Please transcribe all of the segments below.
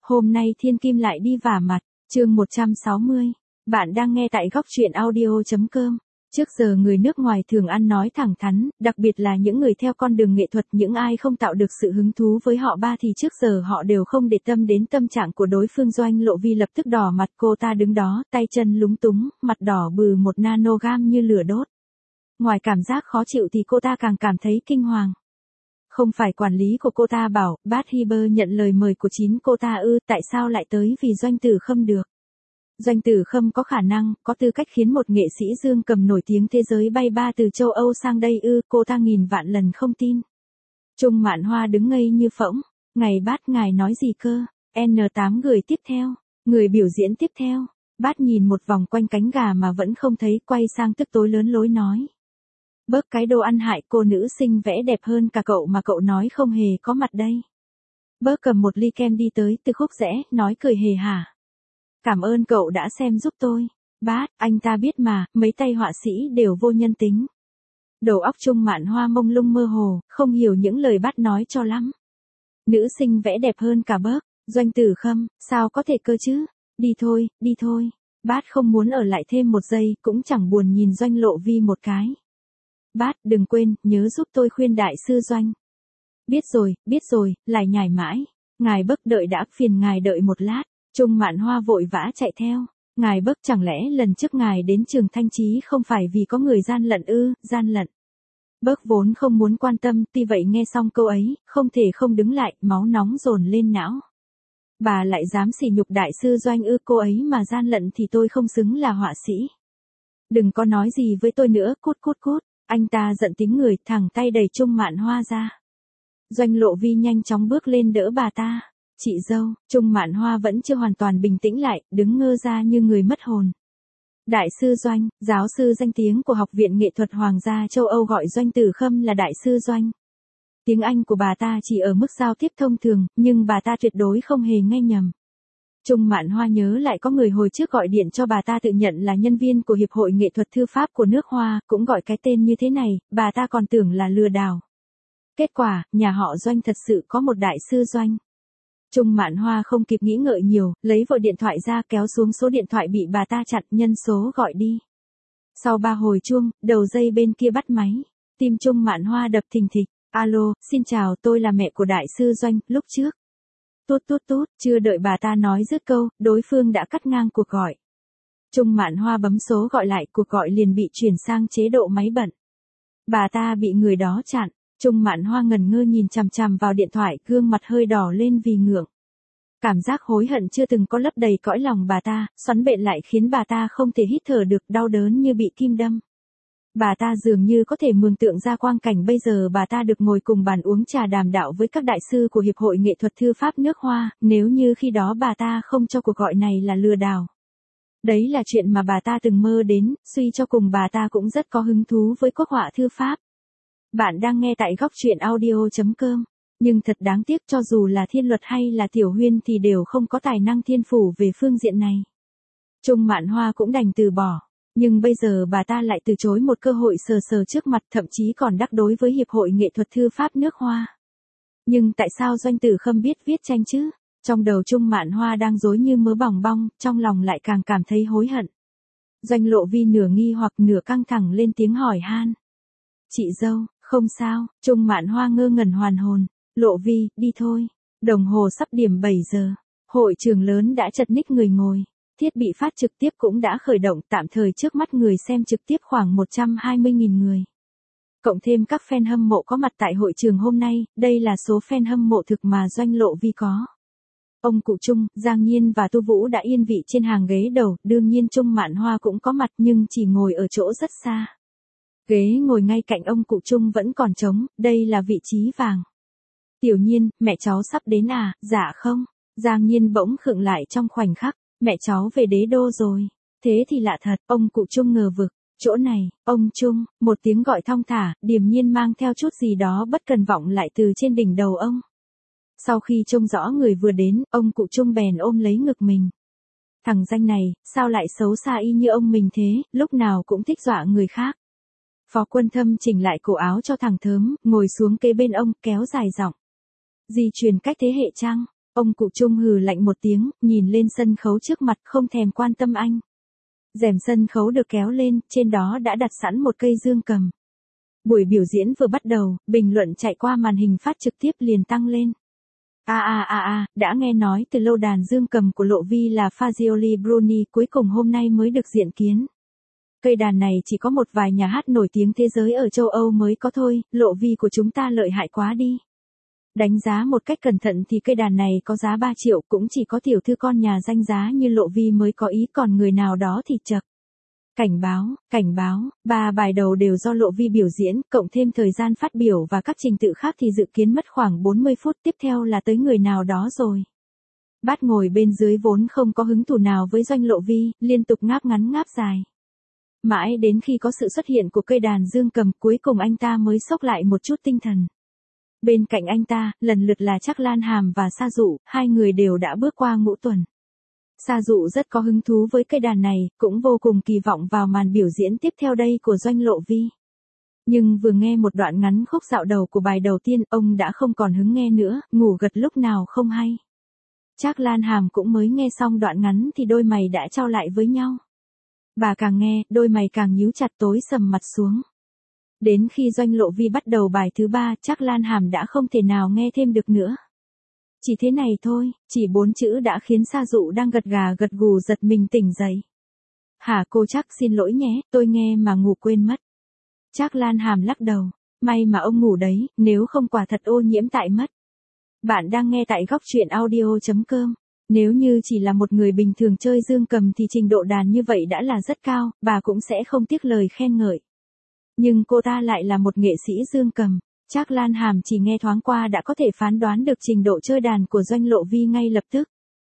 Hôm nay Thiên Kim lại đi vả mặt, chương 160. Bạn đang nghe tại góc truyện audio.com. Trước giờ người nước ngoài thường ăn nói thẳng thắn, đặc biệt là những người theo con đường nghệ thuật, những ai không tạo được sự hứng thú với họ ba thì trước giờ họ đều không để tâm đến tâm trạng của đối phương. Doanh Lộ Vi lập tức đỏ mặt, cô ta đứng đó, tay chân lúng túng, mặt đỏ bừ 1 nanogram như lửa đốt. Ngoài cảm giác khó chịu thì cô ta càng cảm thấy kinh hoàng. Không phải quản lý của cô ta bảo, Bát Hiber nhận lời mời của chính cô ta ư, tại sao lại tới vì Doanh Tử Khâm được? Doanh Tử Khâm có khả năng, có tư cách khiến một nghệ sĩ dương cầm nổi tiếng thế giới bay ba từ châu Âu sang đây ư, cô ta nghìn vạn lần không tin. Trung Mạn Hoa đứng ngây như phỗng, ngày Bát ngài nói gì cơ? N8 người tiếp theo, người biểu diễn tiếp theo. Bát nhìn một vòng quanh cánh gà mà vẫn không thấy, quay sang tức tối lớn lối nói. Bớt cái đồ ăn hại, cô nữ sinh vẽ đẹp hơn cả cậu mà cậu nói không hề có mặt đây. Bớt cầm một ly kem đi tới từ khúc rẽ, nói cười hề hả. Cảm ơn cậu đã xem giúp tôi. Bát, anh ta biết mà, mấy tay họa sĩ đều vô nhân tính. Đầu óc Trung Mạn Hoa mông lung mơ hồ, không hiểu những lời Bát nói cho lắm. Nữ sinh vẽ đẹp hơn cả Bớt, Doanh Tử Khâm, sao có thể cơ chứ? Đi thôi, đi thôi. Bát không muốn ở lại thêm một giây, cũng chẳng buồn nhìn Doanh Lộ Vi một cái. Bát, đừng quên, nhớ giúp tôi khuyên đại sư Doanh. Biết rồi, lại nhải mãi. Ngài Bấc đợi đã, phiền ngài đợi một lát. Trung Mạn Hoa vội vã chạy theo. Ngài Bấc, chẳng lẽ lần trước ngài đến trường Thanh Chí không phải vì có người gian lận ư? Gian lận. Bấc vốn không muốn quan tâm, tuy vậy nghe xong câu ấy, không thể không đứng lại, máu nóng dồn lên não. Bà lại dám sỉ nhục đại sư Doanh ư? Cô ấy mà gian lận thì tôi không xứng là họa sĩ. Đừng có nói gì với tôi nữa, cút cút cút. Anh ta giận tím người, thẳng tay đẩy Trung Mạn Hoa ra. Doanh Lộ Vi nhanh chóng bước lên đỡ bà ta. Chị dâu, Trung Mạn Hoa vẫn chưa hoàn toàn bình tĩnh lại, đứng ngơ ra như người mất hồn. Đại sư Doanh, giáo sư danh tiếng của Học viện Nghệ thuật Hoàng gia châu Âu gọi Doanh Tử Khâm là đại sư Doanh. Tiếng Anh của bà ta chỉ ở mức giao tiếp thông thường, nhưng bà ta tuyệt đối không hề nghe nhầm. Trung Mạn Hoa nhớ lại có người hồi trước gọi điện cho bà ta tự nhận là nhân viên của Hiệp hội Nghệ thuật Thư pháp của nước Hoa, cũng gọi cái tên như thế này, bà ta còn tưởng là lừa đảo. Kết quả, nhà họ Doanh thật sự có một đại sư Doanh. Trung Mạn Hoa không kịp nghĩ ngợi nhiều, lấy vội điện thoại ra, kéo xuống số điện thoại bị bà ta chặn, nhân số gọi đi. Sau 3 hồi chuông, đầu dây bên kia bắt máy. Tim Trung Mạn Hoa đập thình thịch. Alo, xin chào, tôi là mẹ của đại sư Doanh, lúc trước. Tút tút tút, chưa đợi bà ta nói dứt câu, đối phương đã cắt ngang cuộc gọi. Trung Mạn Hoa bấm số gọi lại, cuộc gọi liền bị chuyển sang chế độ máy bận. Bà ta bị người đó chặn. Trung Mạn Hoa ngẩn ngơ nhìn chằm chằm vào điện thoại, gương mặt hơi đỏ lên vì ngượng. Cảm giác hối hận chưa từng có lấp đầy cõi lòng bà ta, xoắn bện lại khiến bà ta không thể hít thở được, đau đớn như bị kim đâm. Bà ta dường như có thể mường tượng ra quang cảnh bây giờ bà ta được ngồi cùng bàn uống trà đàm đạo với các đại sư của Hiệp hội Nghệ thuật Thư pháp nước Hoa, nếu như khi đó bà ta không cho cuộc gọi này là lừa đảo. Đấy là chuyện mà bà ta từng mơ đến, suy cho cùng bà ta cũng rất có hứng thú với quốc họa thư pháp. Bạn đang nghe tại góc truyện audio.com. Nhưng thật đáng tiếc, cho dù là Thiên Luật hay là Tiểu Huyên thì đều không có tài năng thiên phủ về phương diện này. Trung Mạn Hoa cũng đành từ bỏ. Nhưng bây giờ bà ta lại từ chối một cơ hội sờ sờ trước mặt, thậm chí còn đắc đối với Hiệp hội Nghệ thuật Thư pháp nước Hoa. Nhưng tại sao Doanh Tử Khâm biết viết tranh chứ? Trong đầu Trung Mạn Hoa đang rối như mớ bòng bong, trong lòng lại càng cảm thấy hối hận. Doanh Lộ Vi nửa nghi hoặc nửa căng thẳng lên tiếng hỏi han. Chị dâu, không sao? Trung Mạn Hoa ngơ ngẩn hoàn hồn. Lộ Vi, đi thôi. Đồng hồ sắp điểm 7 giờ. Hội trường lớn đã chật ních người ngồi. Thiết bị phát trực tiếp cũng đã khởi động, tạm thời trước mắt người xem trực tiếp khoảng 120.000 người. Cộng thêm các fan hâm mộ có mặt tại hội trường hôm nay, đây là số fan hâm mộ thực mà Doanh Lộ Vi có. Ông cụ Trung, Giang Nhiên và Tu Vũ đã yên vị trên hàng ghế đầu, đương nhiên Trung Mạn Hoa cũng có mặt nhưng chỉ ngồi ở chỗ rất xa. Ghế ngồi ngay cạnh ông cụ Trung vẫn còn trống, đây là vị trí vàng. Tiểu Nhiên, mẹ cháu sắp đến à? Dạ không. Giang Nhiên bỗng khựng lại trong khoảnh khắc. Mẹ cháu về đế đô rồi. Thế thì lạ thật, ông cụ Trung ngờ vực. Chỗ này, ông Trung, một tiếng gọi thong thả, điềm nhiên mang theo chút gì đó bất cần vọng lại từ trên đỉnh đầu ông. Sau khi trông rõ người vừa đến, ông cụ Trung bèn ôm lấy ngực mình. Thằng danh này, sao lại xấu xa y như ông mình thế, lúc nào cũng thích dọa người khác. Phó Quân Thâm chỉnh lại cổ áo cho thằng Thớm, ngồi xuống kế bên ông, kéo dài giọng. Di truyền cách thế hệ chăng? Ông cụ Trung hừ lạnh một tiếng, nhìn lên sân khấu trước mặt không thèm quan tâm anh. Rèm sân khấu được kéo lên, trên đó đã đặt sẵn một cây dương cầm. Buổi biểu diễn vừa bắt đầu, bình luận chạy qua màn hình phát trực tiếp liền tăng lên. Đã nghe nói từ lâu đàn dương cầm của Lộ Vi là Fagioli Bruni cuối cùng hôm nay mới được diện kiến. Cây đàn này chỉ có một vài nhà hát nổi tiếng thế giới ở châu Âu mới có thôi, Lộ Vi của chúng ta lợi hại quá đi. Đánh giá một cách cẩn thận thì cây đàn này có giá 3 triệu, cũng chỉ có tiểu thư con nhà danh giá như Lộ Vi mới có ý, còn người nào đó thì chậc. Cảnh báo, 3 bài đầu đều do Lộ Vi biểu diễn, cộng thêm thời gian phát biểu và các trình tự khác thì dự kiến mất khoảng 40 phút, tiếp theo là tới người nào đó rồi. Bát ngồi bên dưới vốn không có hứng thú nào với Doanh Lộ Vi, liên tục ngáp ngắn ngáp dài. Mãi đến khi có sự xuất hiện của cây đàn dương cầm, cuối cùng anh ta mới xốc lại một chút tinh thần. Bên cạnh anh ta, lần lượt là Trác Lan Hàm và Sa Dụ, hai người đều đã bước qua ngũ tuần. Sa Dụ rất có hứng thú với cây đàn này, cũng vô cùng kỳ vọng vào màn biểu diễn tiếp theo đây của Doanh Lộ Vi. Nhưng vừa nghe một đoạn ngắn khúc dạo đầu của bài đầu tiên, ông đã không còn hứng nghe nữa, ngủ gật lúc nào không hay. Trác Lan Hàm cũng mới nghe xong đoạn ngắn thì đôi mày đã chau lại với nhau. Bà càng nghe, đôi mày càng nhíu chặt, tối sầm mặt xuống. Đến khi Doanh Lộ Vi bắt đầu bài thứ 3, Trác Lan Hàm đã không thể nào nghe thêm được nữa. Chỉ thế này thôi, chỉ 4 chữ đã khiến Sa Dụ đang gật gà gật gù giật mình tỉnh dậy. Hả cô Trác, xin lỗi nhé, tôi nghe mà ngủ quên mất. Trác Lan Hàm lắc đầu, may mà ông ngủ đấy, nếu không quả thật ô nhiễm tại mất. Bạn đang nghe tại góc truyện audio.com. Nếu như chỉ là một người bình thường chơi dương cầm thì trình độ đàn như vậy đã là rất cao, bà cũng sẽ không tiếc lời khen ngợi. Nhưng cô ta lại là một nghệ sĩ dương cầm. Trác Lan Hàm chỉ nghe thoáng qua đã có thể phán đoán được trình độ chơi đàn của Doanh Lộ Vi ngay lập tức.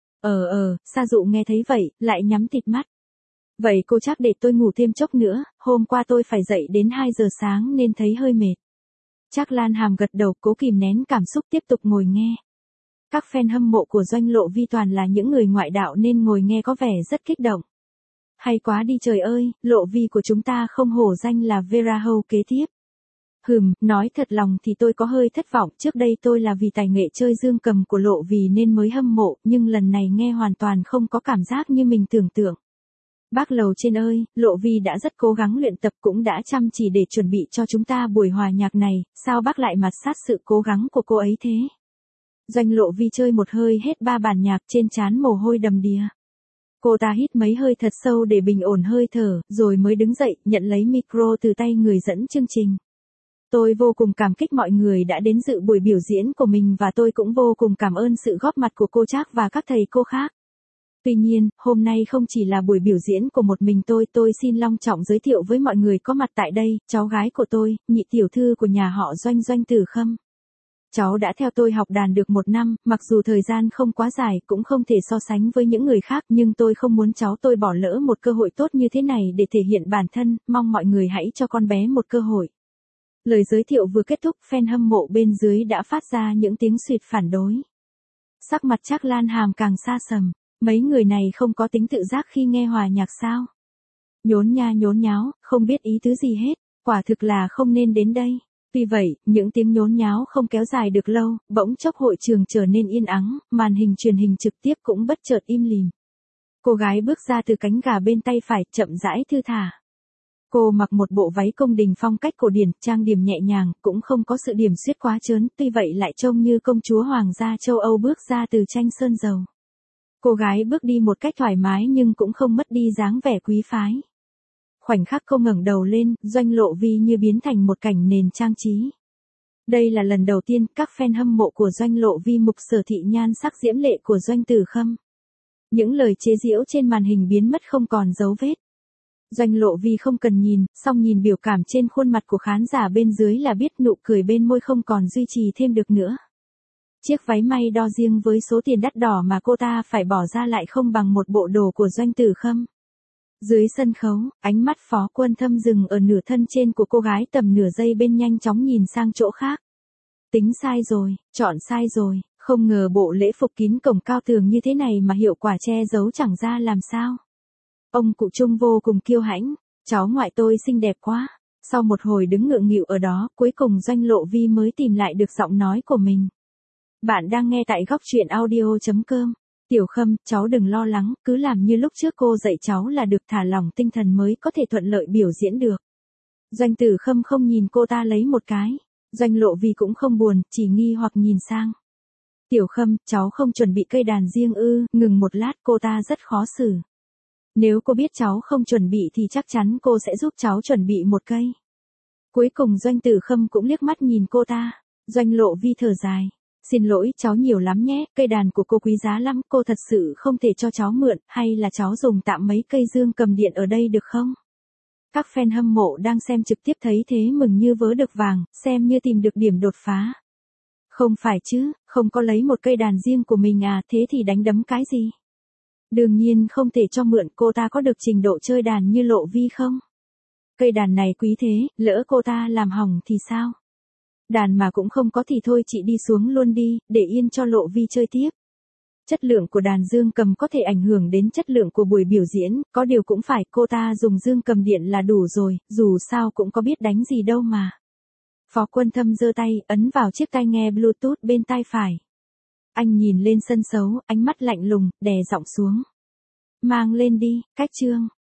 Sa Dụ nghe thấy vậy, lại nhắm tịt mắt. Vậy cô Trác để tôi ngủ thêm chốc nữa, hôm qua tôi phải dậy đến 2 giờ sáng nên thấy hơi mệt. Trác Lan Hàm gật đầu, cố kìm nén cảm xúc tiếp tục ngồi nghe. Các fan hâm mộ của Doanh Lộ Vi toàn là những người ngoại đạo nên ngồi nghe có vẻ rất kích động. Hay quá đi trời ơi, Lộ Vi của chúng ta không hổ danh là Vera Hầu kế tiếp. Nói thật lòng thì tôi có hơi thất vọng, trước đây tôi là vì tài nghệ chơi dương cầm của Lộ Vi nên mới hâm mộ, nhưng lần này nghe hoàn toàn không có cảm giác như mình tưởng tượng. Bác lầu trên ơi, Lộ Vi đã rất cố gắng luyện tập, cũng đã chăm chỉ để chuẩn bị cho chúng ta buổi hòa nhạc này, sao bác lại mặt sát sự cố gắng của cô ấy thế? Doanh Lộ Vi chơi một hơi hết 3 bản nhạc, trên trán mồ hôi đầm đìa. Cô ta hít mấy hơi thật sâu để bình ổn hơi thở, rồi mới đứng dậy, nhận lấy micro từ tay người dẫn chương trình. Tôi vô cùng cảm kích mọi người đã đến dự buổi biểu diễn của mình và tôi cũng vô cùng cảm ơn sự góp mặt của cô Trác và các thầy cô khác. Tuy nhiên, hôm nay không chỉ là buổi biểu diễn của một mình tôi xin long trọng giới thiệu với mọi người có mặt tại đây, cháu gái của tôi, nhị tiểu thư của nhà họ Doanh, Doanh Tử Khâm. Cháu đã theo tôi học đàn được 1 năm, mặc dù thời gian không quá dài, cũng không thể so sánh với những người khác, nhưng tôi không muốn cháu tôi bỏ lỡ một cơ hội tốt như thế này để thể hiện bản thân, mong mọi người hãy cho con bé một cơ hội. Lời giới thiệu vừa kết thúc, fan hâm mộ bên dưới đã phát ra những tiếng xuýt phản đối. Sắc mặt Trác Lan Hàm càng xa sầm, mấy người này không có tính tự giác khi nghe hòa nhạc sao? Nhốn nháo, không biết ý tứ gì hết, quả thực là không nên đến đây. Tuy vậy, những tiếng nhốn nháo không kéo dài được lâu, bỗng chốc hội trường trở nên yên ắng, màn hình truyền hình trực tiếp cũng bất chợt im lìm. Cô gái bước ra từ cánh gà bên tay phải, chậm rãi thư thả. Cô mặc một bộ váy cung đình phong cách cổ điển, trang điểm nhẹ nhàng, cũng không có sự điểm xuyết quá trớn, tuy vậy lại trông như công chúa hoàng gia châu Âu bước ra từ tranh sơn dầu. Cô gái bước đi một cách thoải mái nhưng cũng không mất đi dáng vẻ quý phái. Khoảnh khắc cô ngẩng đầu lên, Doanh Lộ Vi như biến thành một cảnh nền trang trí. Đây là lần đầu tiên các fan hâm mộ của Doanh Lộ Vi mục sở thị nhan sắc diễm lệ của Doanh Tử Khâm. Những lời chế giễu trên màn hình biến mất không còn dấu vết. Doanh Lộ Vi không cần nhìn, song nhìn biểu cảm trên khuôn mặt của khán giả bên dưới là biết nụ cười bên môi không còn duy trì thêm được nữa. Chiếc váy may đo riêng với số tiền đắt đỏ mà cô ta phải bỏ ra lại không bằng một bộ đồ của Doanh Tử Khâm. Dưới sân khấu, ánh mắt Phó Quân Thâm dừng ở nửa thân trên của cô gái tầm nửa giây bên, nhanh chóng nhìn sang chỗ khác. Tính sai rồi, chọn sai rồi, không ngờ bộ lễ phục kín cổng cao tường như thế này mà hiệu quả che giấu chẳng ra làm sao. Ông cụ Trung vô cùng kiêu hãnh, cháu ngoại tôi xinh đẹp quá. Sau một hồi đứng ngượng nghịu ở đó, cuối cùng Doanh Lộ Vi mới tìm lại được giọng nói của mình. Bạn đang nghe tại góc truyện audio.com. Tiểu Khâm, cháu đừng lo lắng, cứ làm như lúc trước cô dạy cháu là được, thả lỏng tinh thần mới có thể thuận lợi biểu diễn được. Doanh Tử Khâm không nhìn cô ta lấy một cái. Doanh Lộ Vi cũng không buồn, chỉ nghi hoặc nhìn sang. Tiểu Khâm, cháu không chuẩn bị cây đàn riêng ư? Ngừng một lát, cô ta rất khó xử. Nếu cô biết cháu không chuẩn bị thì chắc chắn cô sẽ giúp cháu chuẩn bị một cây. Cuối cùng Doanh Tử Khâm cũng liếc mắt nhìn cô ta. Doanh Lộ Vi thở dài. Xin lỗi, cháu nhiều lắm nhé, cây đàn của cô quý giá lắm, cô thật sự không thể cho cháu mượn, hay là cháu dùng tạm mấy cây dương cầm điện ở đây được không? Các fan hâm mộ đang xem trực tiếp thấy thế mừng như vớ được vàng, xem như tìm được điểm đột phá. Không phải chứ, không có lấy một cây đàn riêng của mình à, thế thì đánh đấm cái gì? Đương nhiên không thể cho mượn, cô ta có được trình độ chơi đàn như Lộ Vi không? Cây đàn này quý thế, lỡ cô ta làm hỏng thì sao? Đàn mà cũng không có thì thôi chị đi xuống luôn đi, để yên cho Lộ Vi chơi tiếp. Chất lượng của đàn dương cầm có thể ảnh hưởng đến chất lượng của buổi biểu diễn, có điều cũng phải, cô ta dùng dương cầm điện là đủ rồi, dù sao cũng có biết đánh gì đâu mà. Phó Quân Thâm giơ tay, ấn vào chiếc tai nghe Bluetooth bên tai phải. Anh nhìn lên sân khấu, ánh mắt lạnh lùng, đè giọng xuống. Mang lên đi, cách chương.